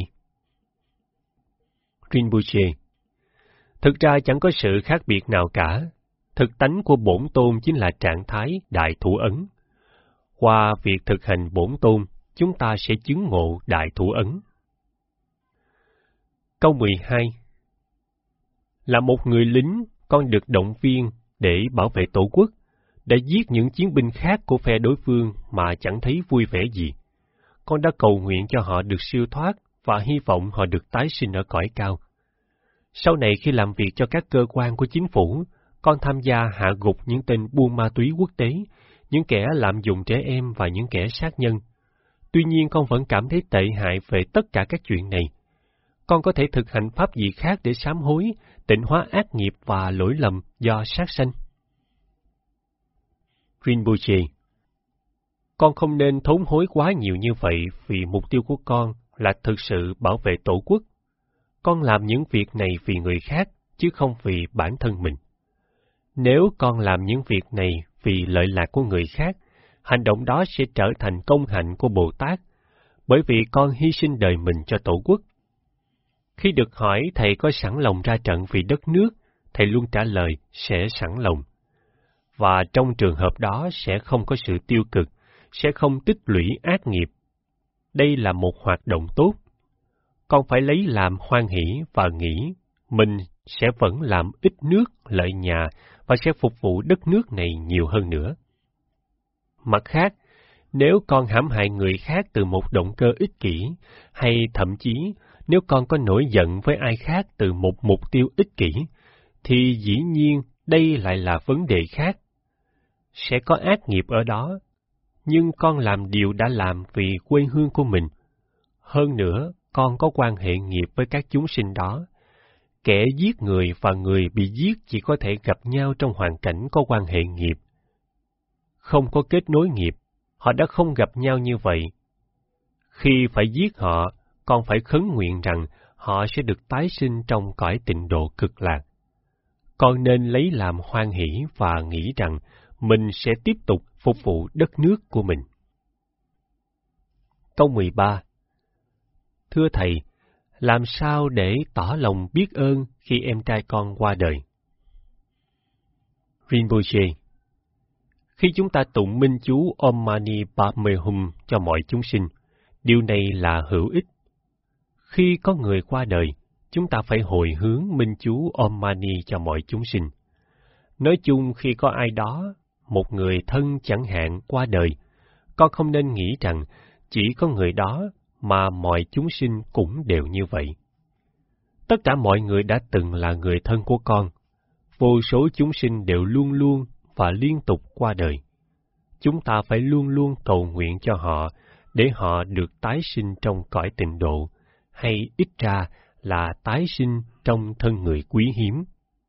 Rinpoche. Thực ra chẳng có sự khác biệt nào cả. Thực tánh của bổn tôn chính là trạng thái đại thủ ấn. Qua việc thực hành bổn tôn, chúng ta sẽ chứng ngộ đại thủ ấn. Câu 12. Là một người lính, con được động viên để bảo vệ tổ quốc, đã giết những chiến binh khác của phe đối phương mà chẳng thấy vui vẻ gì. Con đã cầu nguyện cho họ được siêu thoát và hy vọng họ được tái sinh ở cõi cao. Sau này khi làm việc cho các cơ quan của chính phủ, con tham gia hạ gục những tên buôn ma túy quốc tế, những kẻ lạm dụng trẻ em và những kẻ sát nhân. Tuy nhiên con vẫn cảm thấy tệ hại về tất cả các chuyện này. Con có thể thực hành pháp gì khác để sám hối, tịnh hóa ác nghiệp và lỗi lầm do sát sanh? Rinpoche: Con không nên thốn hối quá nhiều như vậy vì mục tiêu của con là thực sự bảo vệ tổ quốc. Con làm những việc này vì người khác, chứ không vì bản thân mình. Nếu con làm những việc này vì lợi lạc của người khác, hành động đó sẽ trở thành công hạnh của Bồ Tát, bởi vì con hy sinh đời mình cho tổ quốc. Khi được hỏi thầy có sẵn lòng ra trận vì đất nước, thầy luôn trả lời sẽ sẵn lòng. Và trong trường hợp đó sẽ không có sự tiêu cực, sẽ không tích lũy ác nghiệp. Đây là một hoạt động tốt. Con phải lấy làm hoan hỷ và nghĩ mình sẽ vẫn làm ít nước lợi nhà và sẽ phục vụ đất nước này nhiều hơn nữa. Mặt khác, nếu con hãm hại người khác từ một động cơ ích kỷ, hay thậm chí nếu con có nổi giận với ai khác từ một mục tiêu ích kỷ, thì dĩ nhiên đây lại là vấn đề khác. Sẽ có ác nghiệp ở đó, nhưng con làm điều đã làm vì quê hương của mình. Hơn nữa, con có quan hệ nghiệp với các chúng sinh đó. Kẻ giết người và người bị giết chỉ có thể gặp nhau trong hoàn cảnh có quan hệ nghiệp. Không có kết nối nghiệp, họ đã không gặp nhau như vậy. Khi phải giết họ, con phải khấn nguyện rằng họ sẽ được tái sinh trong cõi tịnh độ cực lạc. Con nên lấy làm hoan hỷ và nghĩ rằng mình sẽ tiếp tục phục vụ đất nước của mình. Câu 13. Thưa Thầy, làm sao để tỏ lòng biết ơn khi em trai con qua đời? Rinpoche: Khi chúng ta tụng minh chú Om Mani Padme Hum cho mọi chúng sinh, điều này là hữu ích. Khi có người qua đời, chúng ta phải hồi hướng minh chú Om Mani cho mọi chúng sinh. Nói chung, khi có ai đó, một người thân chẳng hạn qua đời, con không nên nghĩ rằng chỉ có người đó mà mọi chúng sinh cũng đều như vậy. Tất cả mọi người đã từng là người thân của con. Vô số chúng sinh đều luôn luôn và liên tục qua đời. Chúng ta phải luôn luôn cầu nguyện cho họ để họ được tái sinh trong cõi tịnh độ, hay ít ra là tái sinh trong thân người quý hiếm.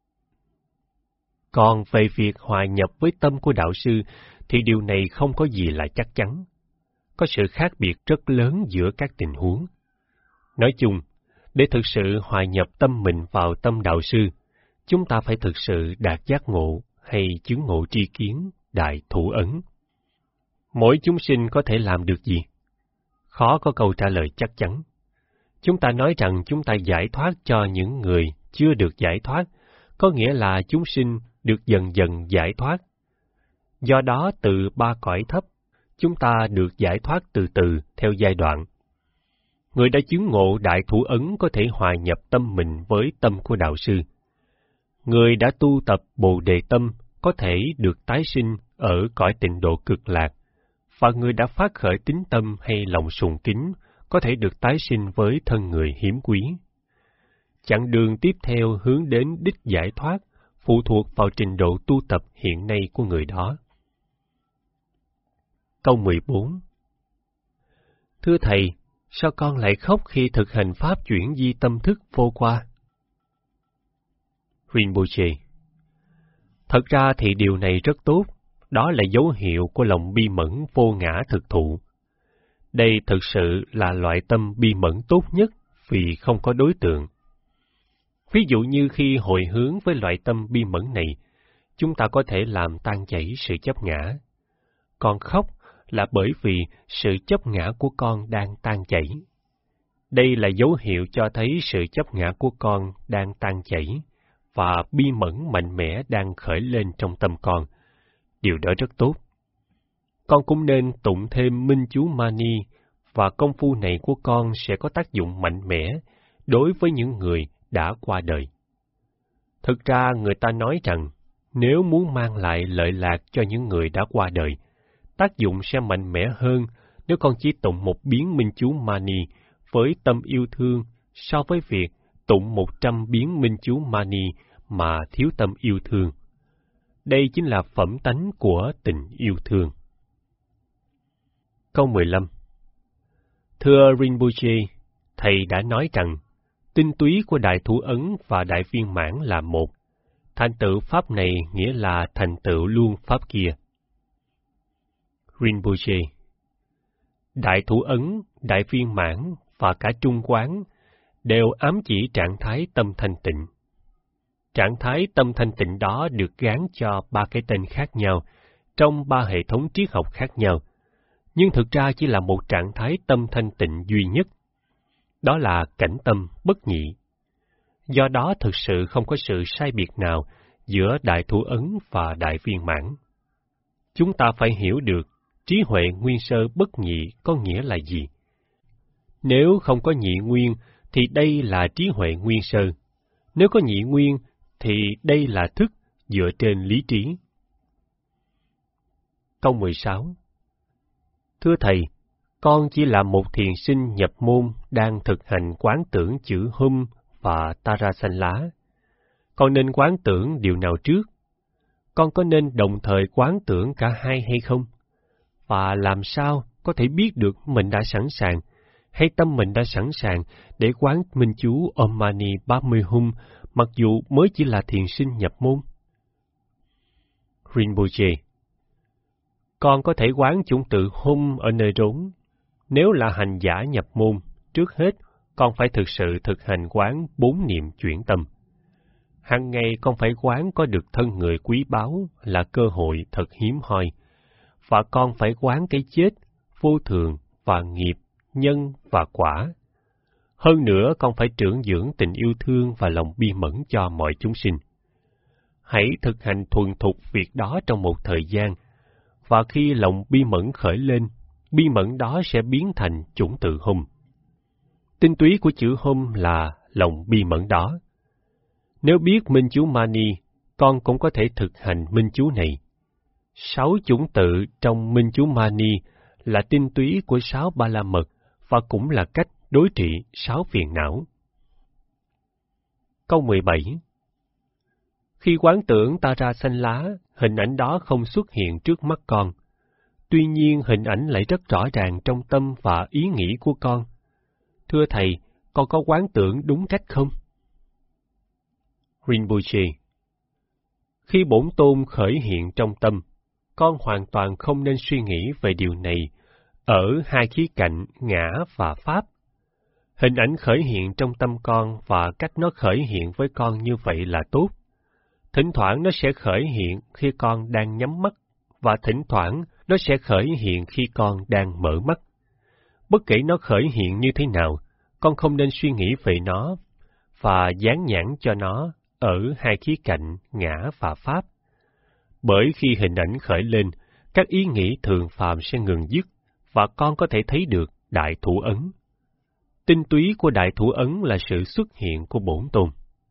Còn về việc hòa nhập với tâm của đạo sư thì điều này không có gì là chắc chắn. Có sự khác biệt rất lớn giữa các tình huống. Nói chung, để thực sự hòa nhập tâm mình vào tâm đạo sư, chúng ta phải thực sự đạt giác ngộ hay chứng ngộ tri kiến, đại thủ ấn. Mỗi chúng sinh có thể làm được gì? Khó có câu trả lời chắc chắn. Chúng ta nói rằng chúng ta giải thoát cho những người chưa được giải thoát, có nghĩa là chúng sinh được dần dần giải thoát. Do đó, từ 3 cõi thấp, chúng ta được giải thoát từ từ theo giai đoạn. Người đã chứng ngộ đại thủ ấn có thể hòa nhập tâm mình với tâm của đạo sư. Người đã tu tập Bồ Đề tâm có thể được tái sinh ở cõi tịnh độ cực lạc, và người đã phát khởi tín tâm hay lòng sùng kính có thể được tái sinh với thân người hiếm quý. Chặng đường tiếp theo hướng đến đích giải thoát phụ thuộc vào trình độ tu tập hiện nay của người đó. Câu 14. Thưa Thầy, sao con lại khóc khi thực hành pháp chuyển di tâm thức vô qua? Rinpoche: Thật ra thì điều này rất tốt, đó là dấu hiệu của lòng bi mẫn vô ngã thực thụ. Đây thực sự là loại tâm bi mẫn tốt nhất vì không có đối tượng. Ví dụ như khi hồi hướng với loại tâm bi mẫn này, chúng ta có thể làm tan chảy sự chấp ngã. Con khóc là bởi vì sự chấp ngã của con đang tan chảy. Đây là dấu hiệu cho thấy sự chấp ngã của con đang tan chảy, và bi mẫn mạnh mẽ đang khởi lên trong tâm con. Điều đó rất tốt. Con cũng nên tụng thêm minh chú Mani, và công phu này của con sẽ có tác dụng mạnh mẽ đối với những người đã qua đời. Thực ra người ta nói rằng, nếu muốn mang lại lợi lạc cho những người đã qua đời, tác dụng sẽ mạnh mẽ hơn nếu con chỉ tụng một biến minh chú Mani với tâm yêu thương so với việc tụng 100 biến minh chú Mani mà thiếu tâm yêu thương. Đây chính là phẩm tánh của tình yêu thương. Câu 15. Thưa Rinpoche, Thầy đã nói rằng, tinh túy của Đại Thủ Ấn và Đại Viên Mãn là một. Thành tựu Pháp này nghĩa là thành tựu luôn Pháp kia. Rinpoche: Đại Thủ Ấn, Đại Viên Mãn và cả Trung Quán đều ám chỉ trạng thái tâm thanh tịnh. Trạng thái tâm thanh tịnh đó được gán cho 3 cái tên khác nhau trong 3 hệ thống triết học khác nhau, nhưng thực ra chỉ là một trạng thái tâm thanh tịnh duy nhất. Đó là cảnh tâm bất nhị. Do đó thực sự không có sự sai biệt nào giữa Đại Thủ Ấn và Đại Viên Mãn. Chúng ta phải hiểu được trí huệ nguyên sơ bất nhị có nghĩa là gì. Nếu không có nhị nguyên, thì đây là trí huệ nguyên sơ. Nếu có nhị nguyên, thì đây là thức dựa trên lý trí. Câu 16. Thưa Thầy, con chỉ là một thiền sinh nhập môn đang thực hành quán tưởng chữ Hum và Tara Xanh Lá. Con nên quán tưởng điều nào trước? Con có nên đồng thời quán tưởng cả hai hay không? Và làm sao có thể biết được mình đã sẵn sàng, hay tâm mình đã sẵn sàng để quán minh chú Om Mani 30 Hum, mặc dù mới chỉ là thiền sinh nhập môn? Rinpoche: Con có thể quán chủng từ Hum ở nơi rốn. Nếu là hành giả nhập môn, trước hết, con phải thực sự thực hành quán 4 niệm chuyển tâm. Hằng ngày con phải quán có được thân người quý báu là cơ hội thật hiếm hoi, và con phải quán cái chết, vô thường và nghiệp, nhân và quả. Hơn nữa, con phải trưởng dưỡng tình yêu thương và lòng bi mẫn cho mọi chúng sinh. Hãy thực hành thuần thục việc đó trong một thời gian, và khi lòng bi mẫn khởi lên, bi mẫn đó sẽ biến thành chủng từ Hum. Tinh túy của chữ Hum là lòng bi mẫn đó. Nếu biết minh chú Mani, con cũng có thể thực hành minh chú này. 6 chủng tự trong minh chú Mani là tinh túy của 6 ba la mật và cũng là cách đối trị 6 phiền não. Câu 17. Khi quán tưởng Tara Xanh Lá, hình ảnh đó không xuất hiện trước mắt con. Tuy nhiên hình ảnh lại rất rõ ràng trong tâm và ý nghĩ của con. Thưa Thầy, con có quán tưởng đúng cách không? Rinpoche: Khi Bổn Tôn khởi hiện trong tâm, con hoàn toàn không nên suy nghĩ về điều này ở hai khía cạnh ngã và pháp. Hình ảnh khởi hiện trong tâm con và cách nó khởi hiện với con như vậy là tốt. Thỉnh thoảng nó sẽ khởi hiện khi con đang nhắm mắt, và thỉnh thoảng nó sẽ khởi hiện khi con đang mở mắt. Bất kể nó khởi hiện như thế nào, con không nên suy nghĩ về nó và dán nhãn cho nó ở hai khía cạnh ngã và pháp. Bởi khi hình ảnh khởi lên, các ý nghĩ thường phàm sẽ ngừng dứt, và con có thể thấy được Đại Thủ Ấn. Tinh túy của Đại Thủ Ấn là sự xuất hiện của Bổn Tôn.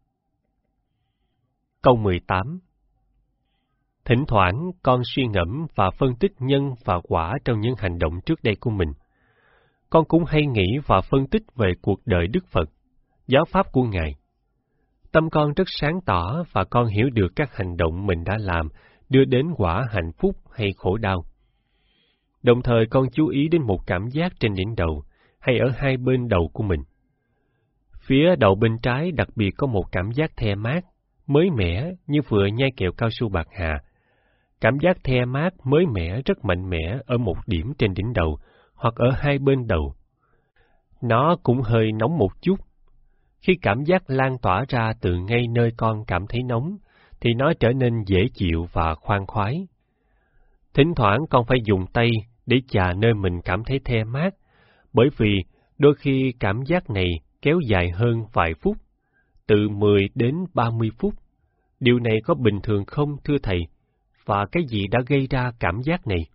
Câu 18. Thỉnh thoảng con suy ngẫm và phân tích nhân và quả trong những hành động trước đây của mình. Con cũng hay nghĩ và phân tích về cuộc đời Đức Phật, giáo pháp của Ngài. Tâm con rất sáng tỏ và con hiểu được các hành động mình đã làm đưa đến quả hạnh phúc hay khổ đau. Đồng thời con chú ý đến một cảm giác trên đỉnh đầu hay ở hai bên đầu của mình. Phía đầu bên trái đặc biệt có một cảm giác the mát, mới mẻ như vừa nhai kẹo cao su bạc hà. Cảm giác the mát mới mẻ rất mạnh mẽ ở một điểm trên đỉnh đầu hoặc ở hai bên đầu. Nó cũng hơi nóng một chút. Khi cảm giác lan tỏa ra từ ngay nơi con cảm thấy nóng, thì nó trở nên dễ chịu và khoan khoái. Thỉnh thoảng con phải dùng tay để chà nơi mình cảm thấy the mát, bởi vì đôi khi cảm giác này kéo dài hơn vài phút, từ 10 đến 30 phút. Điều này có bình thường không, thưa Thầy? Và cái gì đã gây ra cảm giác này?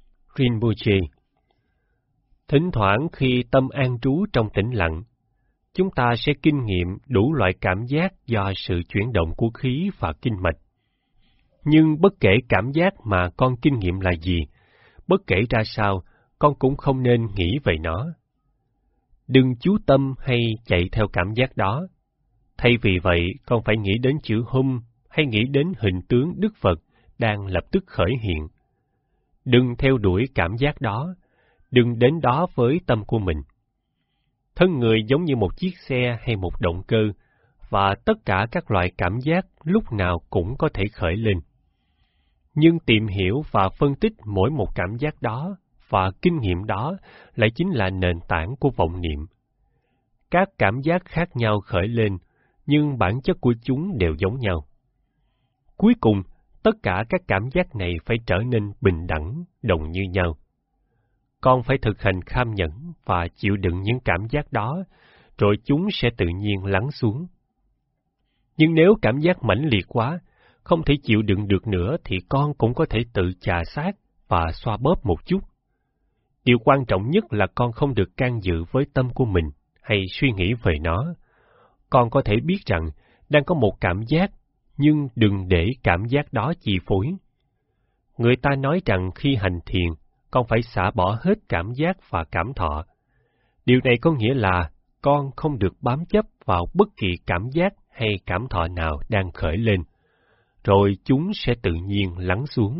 Rinpoche: Thỉnh thoảng khi tâm an trú trong tĩnh lặng, chúng ta sẽ kinh nghiệm đủ loại cảm giác do sự chuyển động của khí và kinh mạch. Nhưng bất kể cảm giác mà con kinh nghiệm là gì, bất kể ra sao, con cũng không nên nghĩ về nó. Đừng chú tâm hay chạy theo cảm giác đó. Thay vì vậy, con phải nghĩ đến chữ hum hay nghĩ đến hình tướng Đức Phật đang lập tức khởi hiện. Đừng theo đuổi cảm giác đó, đừng đến đó với tâm của mình. Thân người giống như một chiếc xe hay một động cơ, và tất cả các loại cảm giác lúc nào cũng có thể khởi lên. Nhưng tìm hiểu và phân tích mỗi một cảm giác đó và kinh nghiệm đó lại chính là nền tảng của vọng niệm. Các cảm giác khác nhau khởi lên, nhưng bản chất của chúng đều giống nhau. Cuối cùng, tất cả các cảm giác này phải trở nên bình đẳng, đồng như nhau. Con phải thực hành kham nhẫn và chịu đựng những cảm giác đó, rồi chúng sẽ tự nhiên lắng xuống. Nhưng nếu cảm giác mãnh liệt quá, không thể chịu đựng được nữa thì con cũng có thể tự chà sát và xoa bóp một chút. Điều quan trọng nhất là con không được can dự với tâm của mình hay suy nghĩ về nó. Con có thể biết rằng đang có một cảm giác, nhưng đừng để cảm giác đó chi phối. Người ta nói rằng khi hành thiền, con phải xả bỏ hết cảm giác và cảm thọ. Điều này có nghĩa là con không được bám chấp vào bất kỳ cảm giác hay cảm thọ nào đang khởi lên, rồi chúng sẽ tự nhiên lắng xuống.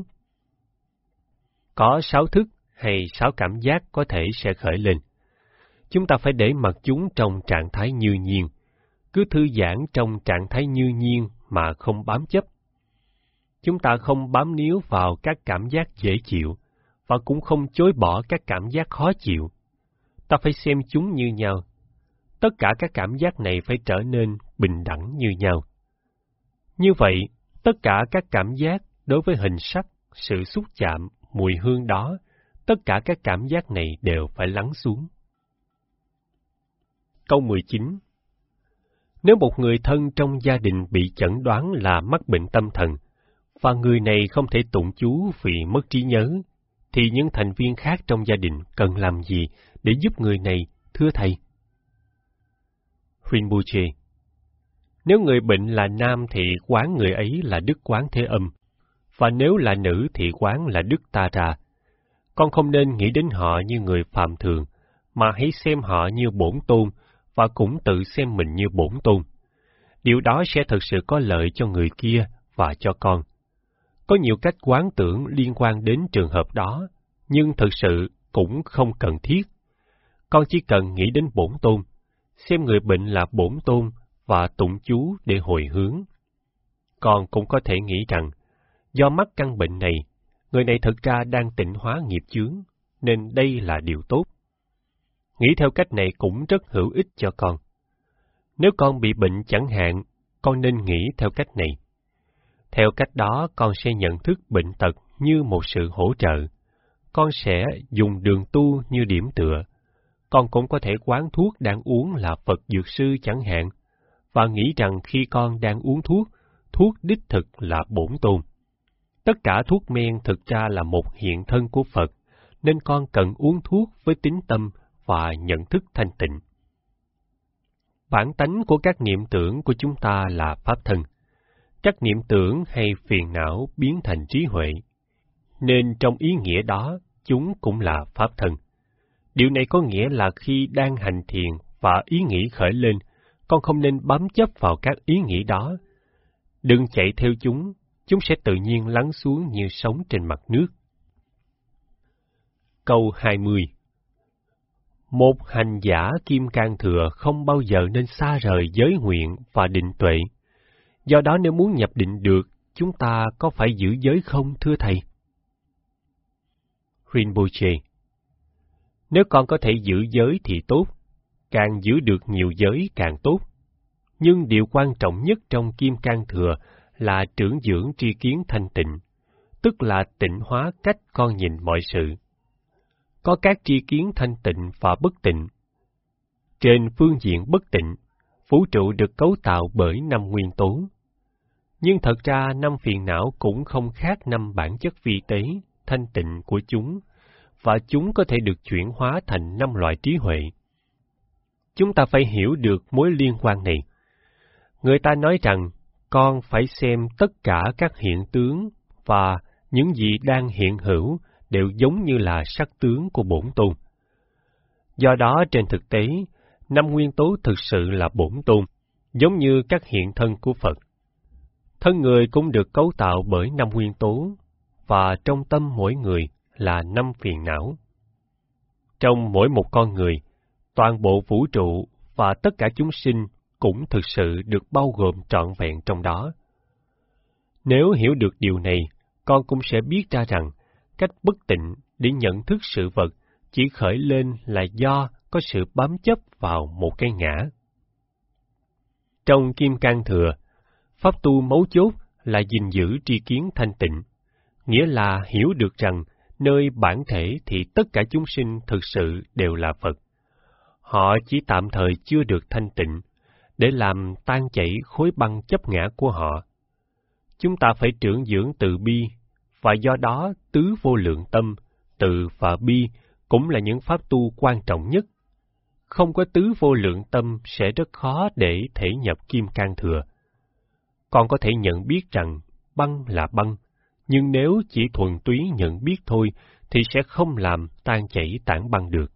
Có 6 thức hay 6 cảm giác có thể sẽ khởi lên. Chúng ta phải để mặc chúng trong trạng thái như nhiên, cứ thư giãn trong trạng thái như nhiên mà không bám chấp. Chúng ta không bám níu vào các cảm giác dễ chịu, và cũng không chối bỏ các cảm giác khó chịu. Ta phải xem chúng như nhau. Tất cả các cảm giác này phải trở nên bình đẳng như nhau. Như vậy, tất cả các cảm giác đối với hình sắc, sự xúc chạm, mùi hương đó, tất cả các cảm giác này đều phải lắng xuống. Câu 19. Nếu một người thân trong gia đình bị chẩn đoán là mắc bệnh tâm thần, và người này không thể tụng chú vì mất trí nhớ, thì những thành viên khác trong gia đình cần làm gì để giúp người này, thưa thầy? Rinpoche: nếu người bệnh là nam thì quán người ấy là Đức Quán Thế Âm, và nếu là nữ thì quán là Đức Tara. Con không nên nghĩ đến họ như người phàm thường, mà hãy xem họ như bổn tôn, và cũng tự xem mình như bổn tôn. Điều đó sẽ thực sự có lợi cho người kia và cho con. Có nhiều cách quán tưởng liên quan đến trường hợp đó, nhưng thực sự cũng không cần thiết. Con chỉ cần nghĩ đến bổn tôn, xem người bệnh là bổn tôn và tụng chú để hồi hướng. Con cũng có thể nghĩ rằng, do mắc căn bệnh này, người này thực ra đang tịnh hóa nghiệp chướng, nên đây là điều tốt. Nghĩ theo cách này cũng rất hữu ích cho con. Nếu con bị bệnh chẳng hạn, con nên nghĩ theo cách này. Theo cách đó, con sẽ nhận thức bệnh tật như một sự hỗ trợ. Con sẽ dùng đường tu như điểm tựa. Con cũng có thể quán thuốc đang uống là Phật Dược Sư chẳng hạn, và nghĩ rằng khi con đang uống thuốc đích thực là bổn tôn. Tất cả thuốc men thực ra là một hiện thân của Phật, nên con cần uống thuốc với tín tâm và nhận thức thanh tịnh. Bản tánh của các niệm tưởng của chúng ta là pháp thân. Các niệm tưởng hay phiền não biến thành trí huệ, nên trong ý nghĩa đó, chúng cũng là pháp thân. Điều này có nghĩa là khi đang hành thiền và ý nghĩ khởi lên, con không nên bám chấp vào các ý nghĩ đó. Đừng chạy theo chúng sẽ tự nhiên lắng xuống như sóng trên mặt nước. Câu 20. Một hành giả kim cang thừa không bao giờ nên xa rời giới nguyện và định tuệ. Do đó nếu muốn nhập định được, chúng ta có phải giữ giới không, thưa thầy? Rinpoche: nếu con có thể giữ giới thì tốt, càng giữ được nhiều giới càng tốt. Nhưng điều quan trọng nhất trong kim cang thừa là trưởng dưỡng tri kiến thanh tịnh, tức là tịnh hóa cách con nhìn mọi sự. Có các tri kiến thanh tịnh và bất tịnh. Trên phương diện bất tịnh, vũ trụ được cấu tạo bởi 5 nguyên tố. Nhưng thật ra 5 phiền não cũng không khác 5 bản chất vi tế, thanh tịnh của chúng, và chúng có thể được chuyển hóa thành 5 loại trí huệ. Chúng ta phải hiểu được mối liên quan này. Người ta nói rằng con phải xem tất cả các hiện tướng và những gì đang hiện hữu đều giống như là sắc tướng của bổn tôn. Do đó trên thực tế, 5 nguyên tố thực sự là bổn tôn, giống như các hiện thân của Phật. Thân người cũng được cấu tạo bởi 5 nguyên tố, và trong tâm mỗi người là 5 phiền não. Trong mỗi một con người, toàn bộ vũ trụ và tất cả chúng sinh cũng thực sự được bao gồm trọn vẹn trong đó. Nếu hiểu được điều này, con cũng sẽ biết ra rằng cách bất tịnh để nhận thức sự vật chỉ khởi lên là do có sự bám chấp vào một cái ngã. Trong Kim Cang Thừa, pháp tu mấu chốt là gìn giữ tri kiến thanh tịnh, nghĩa là hiểu được rằng nơi bản thể thì tất cả chúng sinh thực sự đều là Phật. Họ chỉ tạm thời chưa được thanh tịnh, để làm tan chảy khối băng chấp ngã của họ. Chúng ta phải trưởng dưỡng từ bi, và do đó tứ vô lượng tâm, từ và bi cũng là những pháp tu quan trọng nhất. Không có tứ vô lượng tâm sẽ rất khó để thể nhập Kim Cang Thừa. Con có thể nhận biết rằng băng là băng, nhưng nếu chỉ thuần túy nhận biết thôi thì sẽ không làm tan chảy tảng băng được.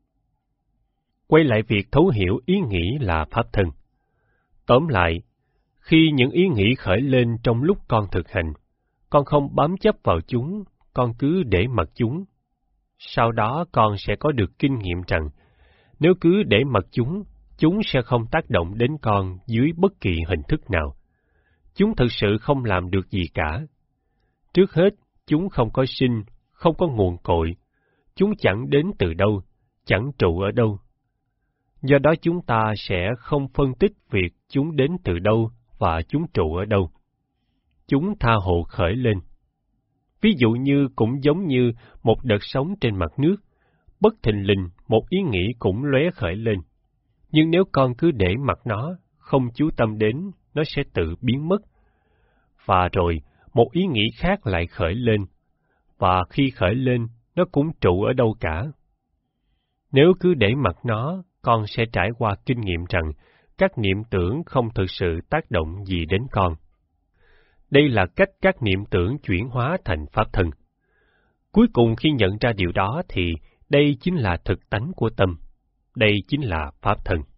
Quay lại việc thấu hiểu ý nghĩ là pháp thân. Tóm lại, khi những ý nghĩ khởi lên trong lúc con thực hành, con không bám chấp vào chúng, con cứ để mặc chúng. Sau đó con sẽ có được kinh nghiệm rằng, nếu cứ để mặc chúng sẽ không tác động đến con dưới bất kỳ hình thức nào. Chúng thực sự không làm được gì cả. Trước hết, chúng không có sinh, không có nguồn cội. Chúng chẳng đến từ đâu, chẳng trụ ở đâu. Do đó chúng ta sẽ không phân tích việc chúng đến từ đâu và chúng trụ ở đâu. Chúng tha hồ khởi lên. Ví dụ như cũng giống như một đợt sóng trên mặt nước, bất thình lình một ý nghĩ cũng lóe khởi lên. Nhưng nếu con cứ để mặc nó, không chú tâm đến, nó sẽ tự biến mất. Và rồi, một ý nghĩ khác lại khởi lên, và khi khởi lên, nó cũng trụ ở đâu cả. Nếu cứ để mặc nó, con sẽ trải qua kinh nghiệm rằng các niệm tưởng không thực sự tác động gì đến con. Đây là cách các niệm tưởng chuyển hóa thành pháp thân. Cuối cùng khi nhận ra điều đó thì đây chính là thực tánh của tâm, đây chính là pháp thân.